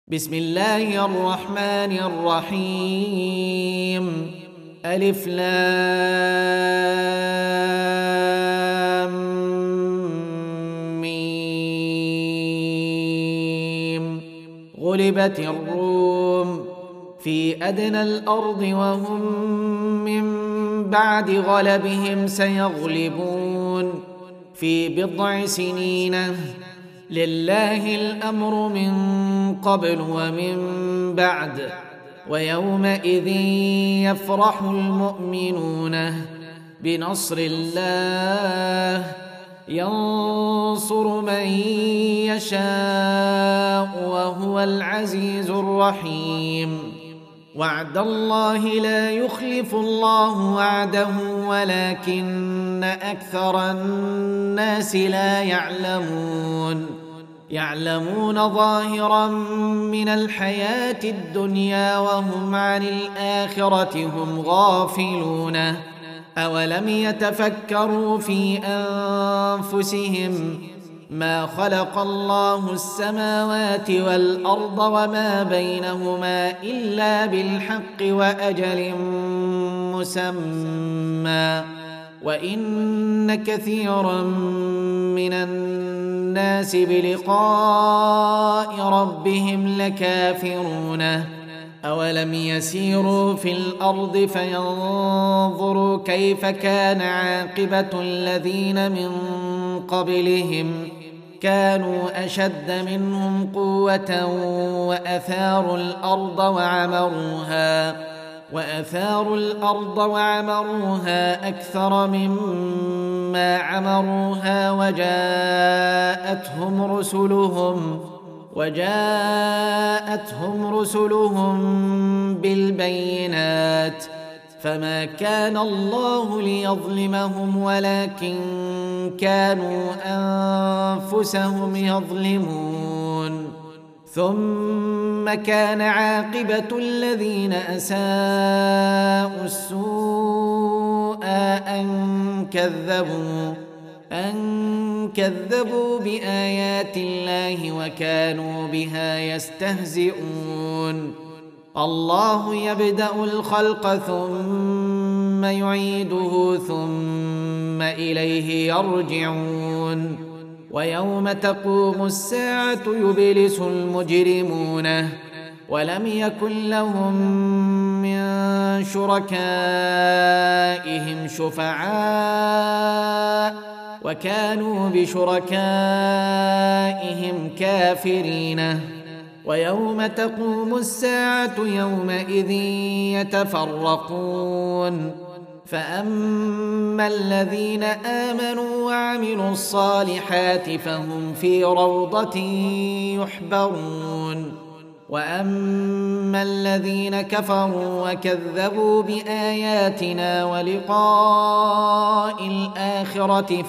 بسم الله الرحمن الرحيم. ألف لام ميم. غلبت الروم في أدنى الأرض وهم من بعد غلبهم سيغلبون في بضع سنين. لله الأمر من قبل ومن بعد، ويومئذ يفرح المؤمنون بنصر الله ينصر من يشاء وهو العزيز الرحيم. وعد الله لا يخلف الله وعده ولكن أكثر الناس لا يعلمون ظاهرا من الحياة الدنيا وهم عن الآخرة هم غافلون. أولم يتفكروا في أنفسهم ما خلق الله السماوات والأرض وما بينهما إلا بالحق وأجل مسمى، وإن كثيرا من الناس بلقاء ربهم لكافرون. أولم يسيروا في الأرض فينظروا كيف كان عاقبة الذين من قبلهم كانوا أشد منهم قوة وأثاروا الأرض وعمروها أكثر مما عمروها وجاءتهم رسلهم بالبينات، فما كان الله ليظلمهم ولكن كانوا أنفسهم يظلمون. ثم كان عاقبة الذين أساءوا السوء أن كذبوا بآيات الله وكانوا بها يستهزئون. الله يبدأ الخلق ثم يعيده ثم إليه يرجعون. ويوم تقوم الساعة يبلس المجرمون ولم يكن لهم من شركائهم شفعاء وكانوا بشركائهم كافرين. ويوم تقوم الساعة يومئذ يتفرقون، فأما الذين آمنوا وعملوا الصالحات فهم في روضة يحبرون، وأما الذين كفروا وكذبوا بآياتنا ولقاء الآخرة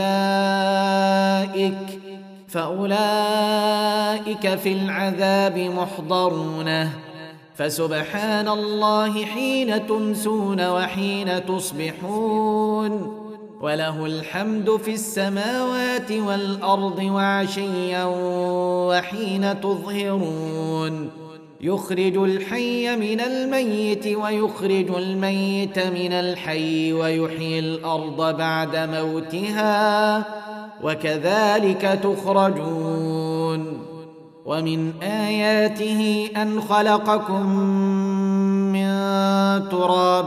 فأولئك في العذاب محضرون. فسبحان الله حين تمسون وحين تصبحون، وله الحمد في السماوات والأرض وعشيا وحين تظهرون. يخرج الحي من الميت ويخرج الميت من الحي ويحيي الأرض بعد موتها وكذلك تخرجون. ومن آياته أن خلقكم من تراب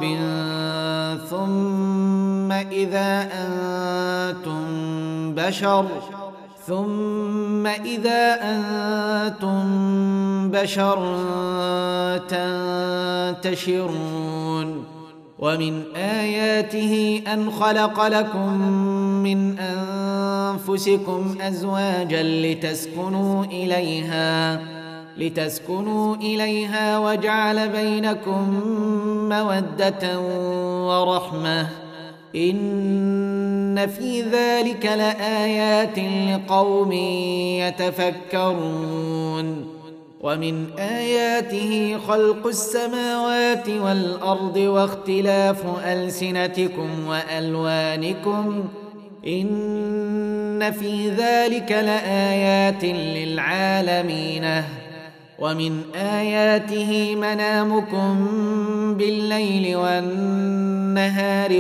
ثم إذا أنتم بشر تنتشرون. ومن آياته أن خلق لكم من أنفسكم أزواجا لتسكنوا إليها وجعل بينكم مودة ورحمة. إن في ذلك لآيات لقوم يتفكرون. ومن آياته خلق السماوات والأرض واختلاف ألسنتكم وألوانكم إن في ذلك لآيات للعالمين ومن آياته منامكم بالليل والنهار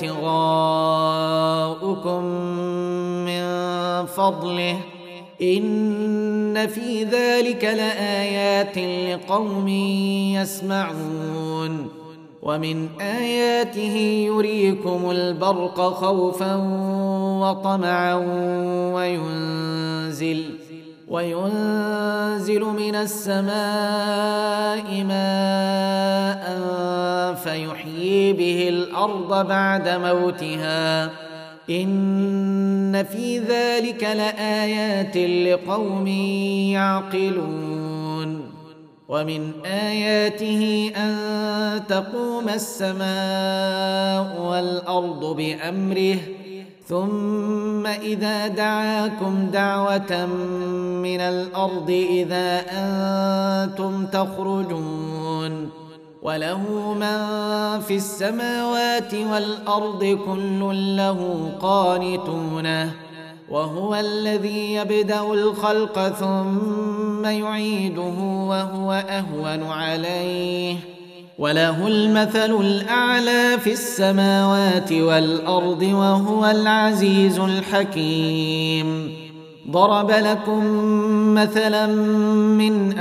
وابتغاؤكم من فضله إن في ذلك لآيات لقوم يسمعون ومن آياته يريكم البرق خوفا وطمعا وينزل من السماء ماء فيحيي به الأرض بعد موتها إن في ذلك لآيات لقوم يعقلون ومن آياته أن تقوم السماء والأرض بأمره ثم إذا دعاكم دعوة من الأرض إذا أنتم تخرجون وله من في السماوات والأرض كل له قانتون وهو الذي يبدأ الخلق ثم يعيده وهو أهون عليه وله المثل الأعلى في السماوات والأرض وهو العزيز الحكيم ضرب لكم مثلا من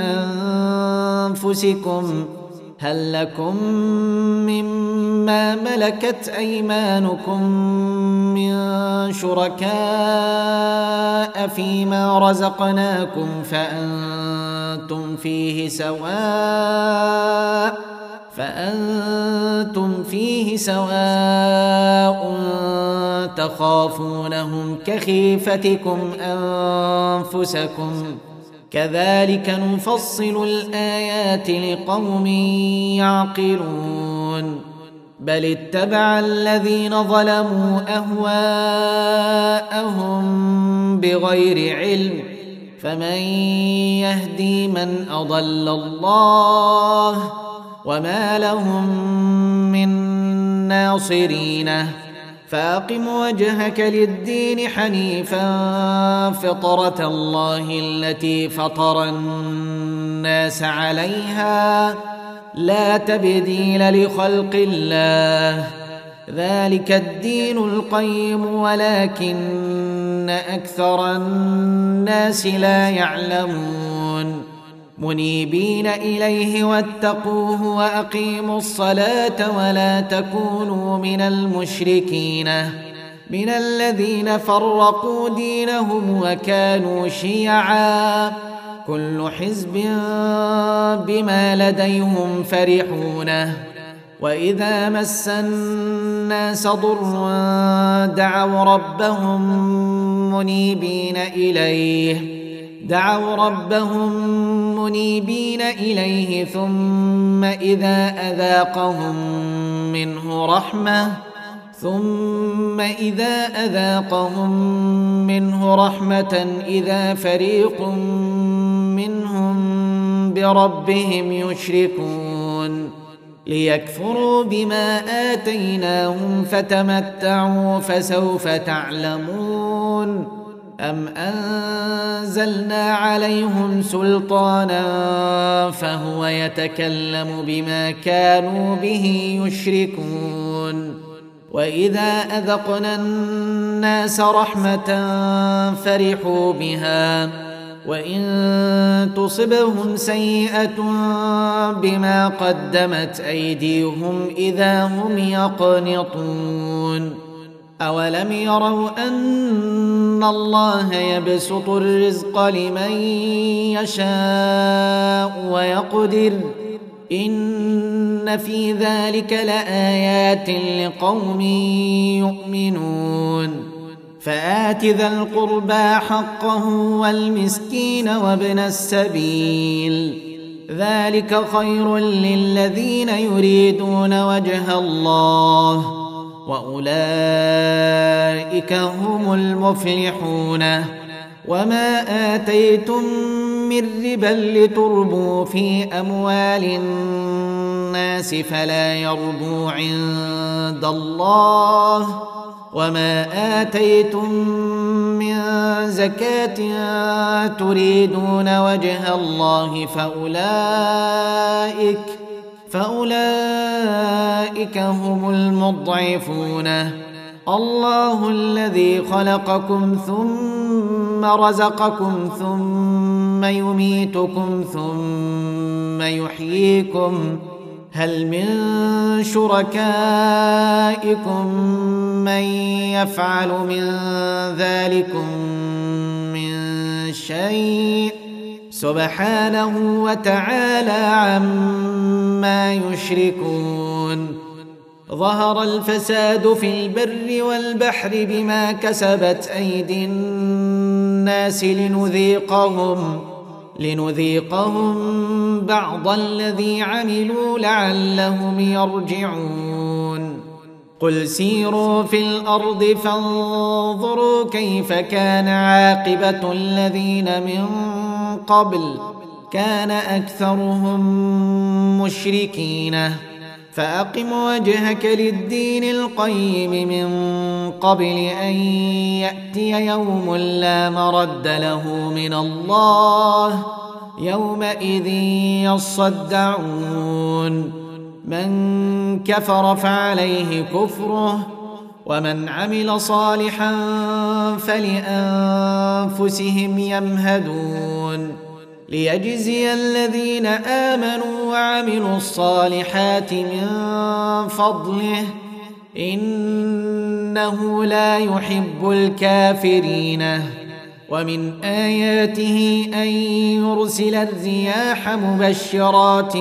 أنفسكم هل لكم مما ملكت أيمانكم من شركاء فيما رزقناكم فأنتم فيه سواء تخافونهم كخيفتكم أنفسكم كذلك نفصل الآيات لقوم يعقلون بل اتبع الذين ظلموا أهواءهم بغير علم فمن يهدي من أضل الله وما لهم من ناصرين فأقم وجهك للدين حنيفا فطرة الله التي فطر الناس عليها لا تبديل لخلق الله ذلك الدين القيم ولكن أكثر الناس لا يعلمون منيبين إليه واتقوه وأقيموا الصلاة ولا تكونوا من المشركين من الذين فرقوا دينهم وكانوا شيعا كل حزب بما لديهم فرحون وإذا مس الناس ضر دعوا ربهم منيبين إليه ثم إذا أذاقهم منه رحمة إذا فريق منهم بربهم يشركون ليكفروا بما آتيناهم فتمتعوا فسوف تعلمون أم أنزلنا عليهم سلطانا فهو يتكلم بما كانوا به يشركون وإذا أذقنا الناس رحمة فرحوا بها وإن تصبهم سيئة بما قدمت أيديهم إذا هم يقنطون أولم يروا أن الله يبسط الرزق لمن يشاء ويقدر إن في ذلك لآيات لقوم يؤمنون فآت ذا القربى حقه والمسكين وابن السبيل ذلك خير للذين يريدون وجه الله وأولئك هم المفلحون وما آتيتم من ربا لتربوا في أموال الناس فلا يربو عند الله وما آتيتم من زكاة تريدون وجه الله فأولئك هم المضعفون. الله الذي خلقكم ثم رزقكم ثم يميتكم ثم يحييكم، هل من شركائكم من يفعل من ذلكم من شيء؟ سبحانه وتعالى عما يشركون. ظهر الفساد في البر والبحر بما كسبت أيدي الناس لنذيقهم بعض الذي عملوا لعلهم يرجعون. قل سيروا في الأرض فانظروا كيف كان عاقبة الذين من قبل، كان أكثرهم مشركين. فأقم وجهك للدين القيم من قبل أن يأتي يوم لا مرد له من الله، يومئذ يصدعون. من كفر فعليه كفره، ومن عمل صالحا فلأنفسهم يمهدون، ليجزي الذين آمنوا وعملوا الصالحات من فضله، إنه لا يحب الكافرين. ومن آياته أن يرسل الرياح مبشرات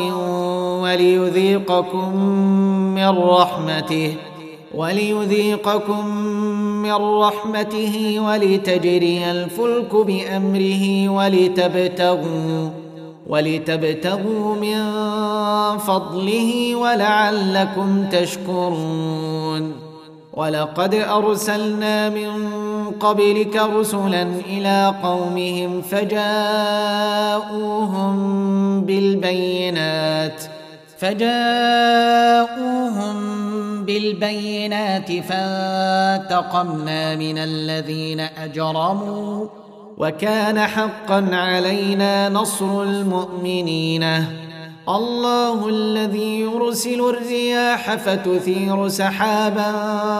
وليذيقكم من رحمته ولتجري الفلك بأمره ولتبتغوا من فضله ولعلكم تشكرون. ولقد أرسلنا من قبلك رسلا إلى قومهم فجاءوهم بالبينات فانتقمنا من الذين أجرموا، وكان حقا علينا نصر المؤمنين. الله الذي يرسل الرياح فتثير سحابا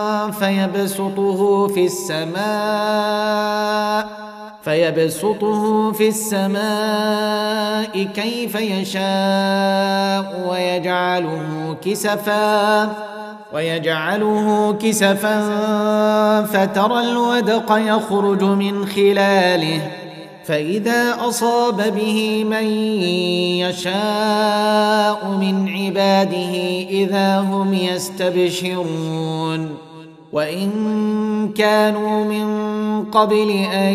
فيبسطه في السماء كيف يشاء ويجعله كسفا فترى الودق يخرج من خلاله، فإذا أصاب به من يشاء من عباده إذا هم يستبشرون. وإن كانوا من قبل أن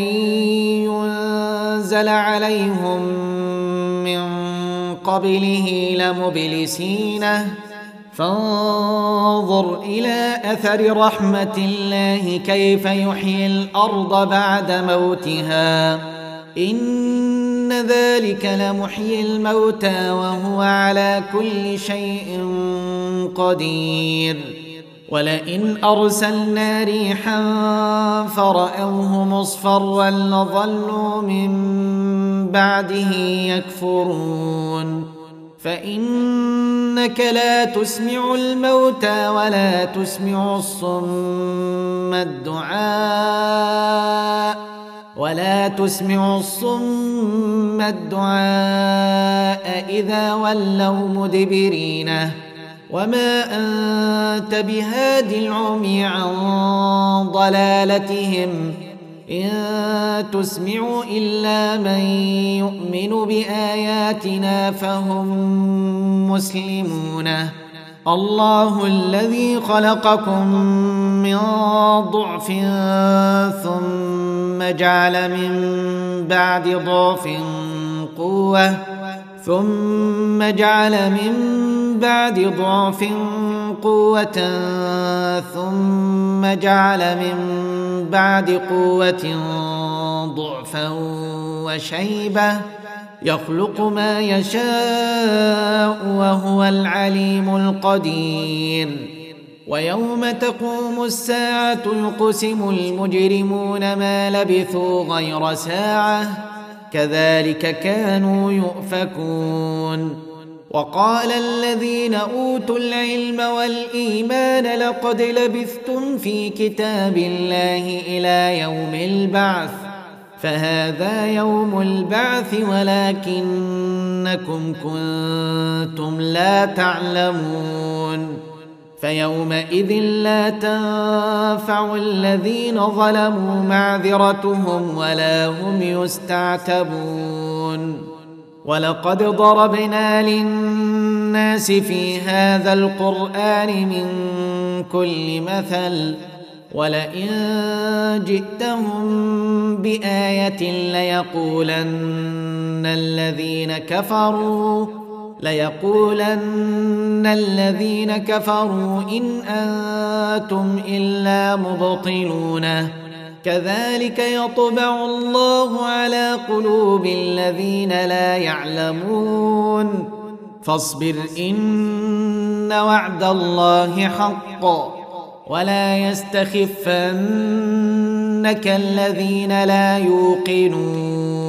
ينزل عليهم من قبله لمبلسين، فانظر إلى أثر رحمة الله كيف يحيي الأرض بعد موتها، إن ذلك لمحيي الموتى وهو على كل شيء قدير. ولئن أرسلنا ريحا فرأوه مصفرا لظلوا من بعده يكفرون. فإنك لا تسمع الموتى ولا تسمع الصم الدعاء إذا ولوا مدبرين. وما أنت بهاد العمي عن ضلالتهم، إن تسمع إلا من يؤمن بآياتنا فهم مسلمون. الله الذي خلقكم من ضعف ثم جعل من بعد ضعف قوة ثم جعل من بعد قوة ضعفا وشيبة، يخلق ما يشاء وهو العليم القدير. ويوم تقوم الساعة يقسم المجرمون ما لبثوا غير ساعة كذلك كانوا يؤفكون. وقال الذين أوتوا العلم والإيمان لقد لبثتم في كتاب الله إلى يوم البعث فهذا يوم البعث ولكنكم كنتم لا تعلمون. فيومئذ لا تنفع الذين ظلموا معذرتهم ولا هم يستعتبون. ولقد ضربنا للناس في هذا القرآن من كل مثل ولئن جئتهم بآية ليقولن الذين كفروا إن أنتم إلا مبطلون. كذلك يطبع الله على قلوب الذين لا يعلمون. فاصبر إن وعد الله حق ولا يستخفنك الذين لا يوقنون.